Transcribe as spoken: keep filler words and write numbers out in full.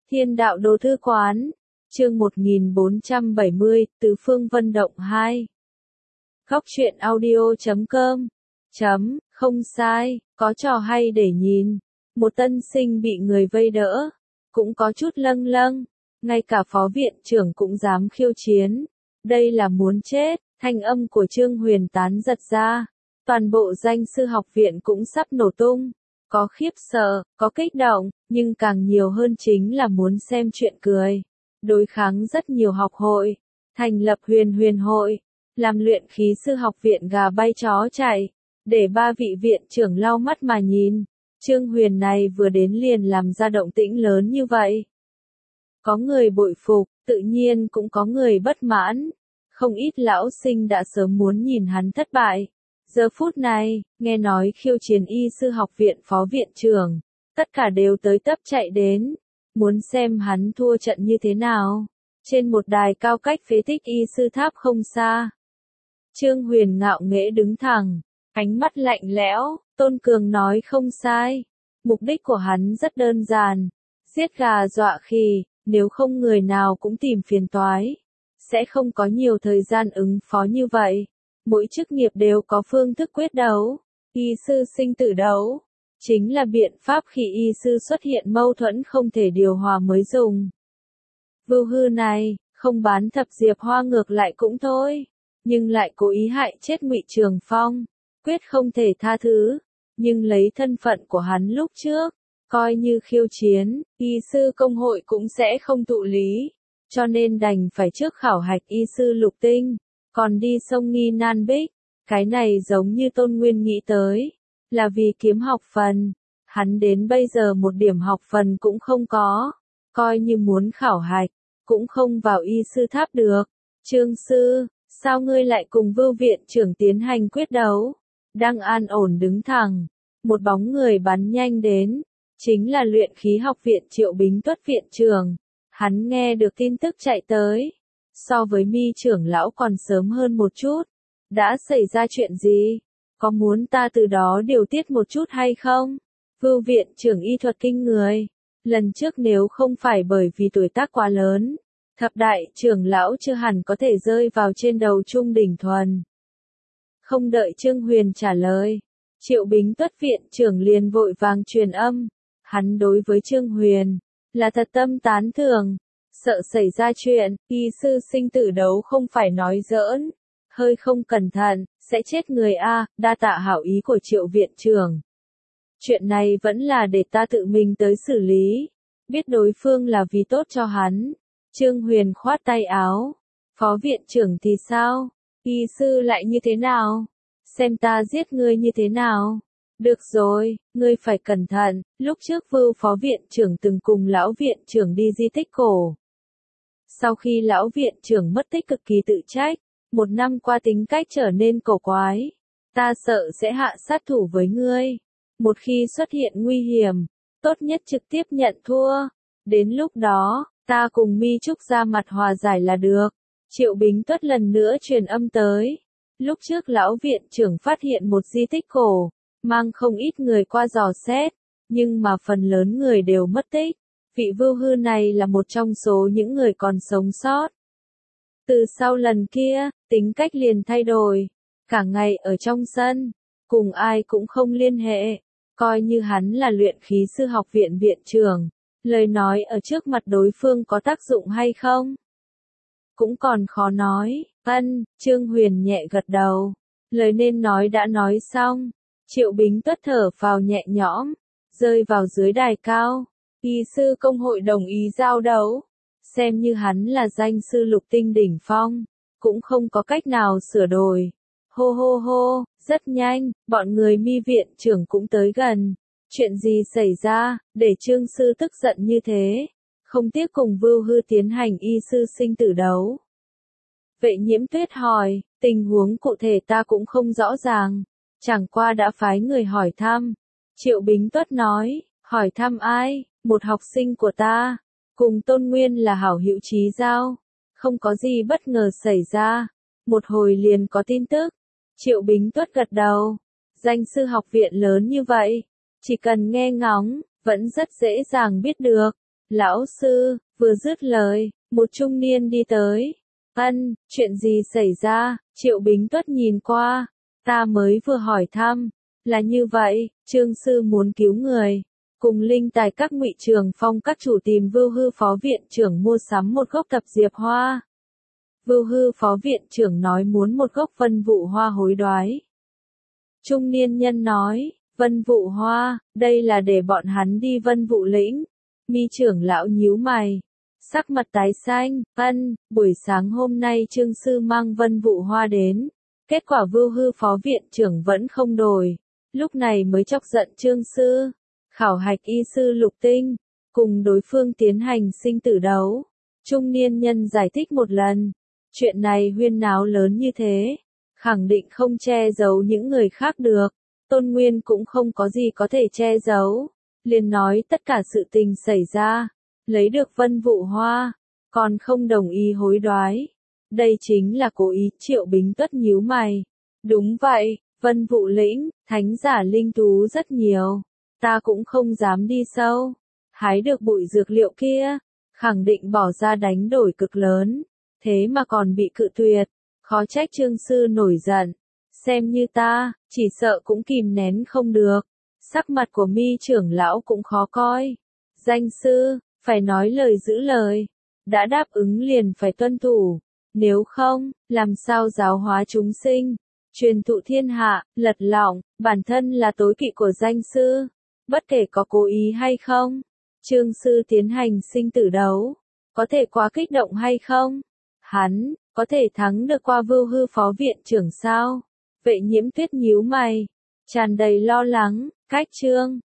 Thiên đạo đồ thư quán, chương một nghìn bốn trăm bảy mươi, Tứ phương vận động hai. Góc truyện audio chấm com. Chấm, không sai, có trò hay để nhìn. Một tân sinh bị người vây đỡ, cũng có chút lâng lâng, ngay cả phó viện trưởng cũng dám khiêu chiến. Đây là muốn chết, thanh âm của Trương Huyền tán giật ra. Toàn bộ danh sư học viện cũng sắp nổ tung. Có khiếp sợ, có kích động, nhưng càng nhiều hơn chính là muốn xem chuyện cười. Đối kháng rất nhiều học hội, thành lập huyền huyền hội, làm luyện khí sư học viện gà bay chó chạy, để ba vị viện trưởng lau mắt mà nhìn. Trương Huyền này vừa đến liền làm ra động tĩnh lớn như vậy. Có người bội phục, tự nhiên cũng có người bất mãn. Không ít lão sinh đã sớm muốn nhìn hắn thất bại. Giờ phút này, nghe nói khiêu chiến y sư học viện phó viện trưởng, tất cả đều tới tấp chạy đến, muốn xem hắn thua trận như thế nào. Trên một đài cao cách phế tích y sư tháp không xa, Trương Huyền ngạo nghễ đứng thẳng, ánh mắt lạnh lẽo. Tôn Cường nói không sai, mục đích của hắn rất đơn giản, giết gà dọa khỉ, nếu không người nào cũng tìm phiền toái, sẽ không có nhiều thời gian ứng phó như vậy. Mỗi chức nghiệp đều có phương thức quyết đấu, y sư sinh tử đấu, chính là biện pháp khi y sư xuất hiện mâu thuẫn không thể điều hòa mới dùng. Vưu Hư này, không bán thập diệp hoa ngược lại cũng thôi, nhưng lại cố ý hại chết Ngụy Trường Phong, quyết không thể tha thứ, nhưng lấy thân phận của hắn lúc trước, coi như khiêu chiến, y sư công hội cũng sẽ không thụ lý, cho nên đành phải trước khảo hạch y sư lục tinh. Còn đi sông Nghi Nan Bích, cái này giống như Tôn Nguyên nghĩ tới, là vì kiếm học phần, hắn đến bây giờ một điểm học phần cũng không có, coi như muốn khảo hạch, cũng không vào y sư tháp được. Trương sư, sao ngươi lại cùng Vưu viện trưởng tiến hành quyết đấu? Đang an ổn đứng thẳng, một bóng người bắn nhanh đến, chính là luyện khí học viện Triệu Bính Tuất viện trưởng, hắn nghe được tin tức chạy tới. So với Mi trưởng lão còn sớm hơn một chút. Đã xảy ra chuyện gì? Có muốn ta từ đó điều tiết một chút hay không? Vưu viện trưởng y thuật kinh người. Lần trước nếu không phải bởi vì tuổi tác quá lớn, thập đại trưởng lão chưa hẳn có thể rơi vào trên đầu Trung Đỉnh Thuần. Không đợi Trương Huyền trả lời, Triệu Bính Tuất viện trưởng liền vội vàng truyền âm. Hắn đối với Trương Huyền là thật tâm tán thưởng. Sợ xảy ra chuyện, y sư sinh tử đấu không phải nói giỡn, hơi không cẩn thận, sẽ chết người a. Đa tạ hảo ý của Triệu viện trưởng. Chuyện này vẫn là để ta tự mình tới xử lý, biết đối phương là vì tốt cho hắn. Trương Huyền khoát tay áo, phó viện trưởng thì sao, y sư lại như thế nào, xem ta giết ngươi như thế nào. Được rồi, ngươi phải cẩn thận, lúc trước Vưu phó viện trưởng từng cùng lão viện trưởng đi di tích cổ. Sau khi lão viện trưởng mất tích cực kỳ tự trách, một năm qua tính cách trở nên cổ quái, ta sợ sẽ hạ sát thủ với ngươi. Một khi xuất hiện nguy hiểm, tốt nhất trực tiếp nhận thua. Đến lúc đó, ta cùng Mi Trúc ra mặt hòa giải là được. Triệu Bính Tuất lần nữa truyền âm tới. Lúc trước lão viện trưởng phát hiện một di tích cổ, mang không ít người qua dò xét, nhưng mà phần lớn người đều mất tích. Vị Vưu Hư này là một trong số những người còn sống sót. Từ sau lần kia, tính cách liền thay đổi, cả ngày ở trong sân, cùng ai cũng không liên hệ, coi như hắn là luyện khí sư học viện viện trưởng, lời nói ở trước mặt đối phương có tác dụng hay không? Cũng còn khó nói. Ân, Trương Huyền nhẹ gật đầu, lời nên nói đã nói xong. Triệu Bính Tuất thở phào nhẹ nhõm, rơi vào dưới đài cao. Y sư công hội đồng ý giao đấu, xem như hắn là danh sư lục tinh đỉnh phong, cũng không có cách nào sửa đổi. Hô hô hô, rất nhanh, bọn người Mi viện trưởng cũng tới gần. Chuyện gì xảy ra, để Trương sư tức giận như thế, không tiếc cùng Vưu Hư tiến hành y sư sinh tử đấu. Vệ Nhiễm Tuyết hỏi, tình huống cụ thể ta cũng không rõ ràng, chẳng qua đã phái người hỏi thăm. Triệu Bính Tuất nói, hỏi thăm ai? Một học sinh của ta, cùng Tôn Nguyên là hảo hữu chí giao, không có gì bất ngờ xảy ra, một hồi liền có tin tức. Triệu Bính Tuất gật đầu, danh sư học viện lớn như vậy, chỉ cần nghe ngóng, vẫn rất dễ dàng biết được. Lão sư, vừa dứt lời, một trung niên đi tới. Ân, chuyện gì xảy ra? Triệu Bính Tuất nhìn qua. Ta mới vừa hỏi thăm. Là như vậy, Trương sư muốn cứu người. Cùng linh tài các Ngụy Trường Phong các chủ tìm Vưu Hư phó viện trưởng mua sắm một gốc thập diệp hoa. Vưu Hư phó viện trưởng nói muốn một gốc vân vụ hoa hối đoái. Trung niên nhân nói, vân vụ hoa, đây là để bọn hắn đi vân vụ lĩnh. Mi trưởng lão nhíu mày. Sắc mặt tái xanh, ân, buổi sáng hôm nay Trương sư mang vân vụ hoa đến. Kết quả Vưu Hư phó viện trưởng vẫn không đổi. Lúc này mới chọc giận Trương sư. Khảo hạch y sư Lục Tinh. Cùng đối phương tiến hành sinh tử đấu. Trung niên nhân giải thích một lần. Chuyện này huyên náo lớn như thế. Khẳng định không che giấu những người khác được. Tôn Nguyên cũng không có gì có thể che giấu. Liền nói tất cả sự tình xảy ra. Lấy được vân vụ hoa. Còn không đồng ý hối đoái. Đây chính là cố ý. Triệu Bính Tuất nhíu mày. Đúng vậy, vân vụ lĩnh, thánh giả linh thú rất nhiều. Ta cũng không dám đi sâu. Hái được bụi dược liệu kia. Khẳng định bỏ ra đánh đổi cực lớn. Thế mà còn bị cự tuyệt. Khó trách Trương sư nổi giận. Xem như ta, chỉ sợ cũng kìm nén không được. Sắc mặt của Mi trưởng lão cũng khó coi. Danh sư, phải nói lời giữ lời. Đã đáp ứng liền phải tuân thủ. Nếu không, làm sao giáo hóa chúng sinh. Truyền thụ thiên hạ, lật lọng, bản thân là tối kỵ của danh sư. Bất kể có cố ý hay không. Trương sư tiến hành sinh tử đấu. Có thể quá kích động hay không? Hắn, có thể thắng được qua Vưu Hư phó viện trưởng sao? Vệ Nhiễm Tuyết nhíu mày. Tràn đầy lo lắng, cách chương.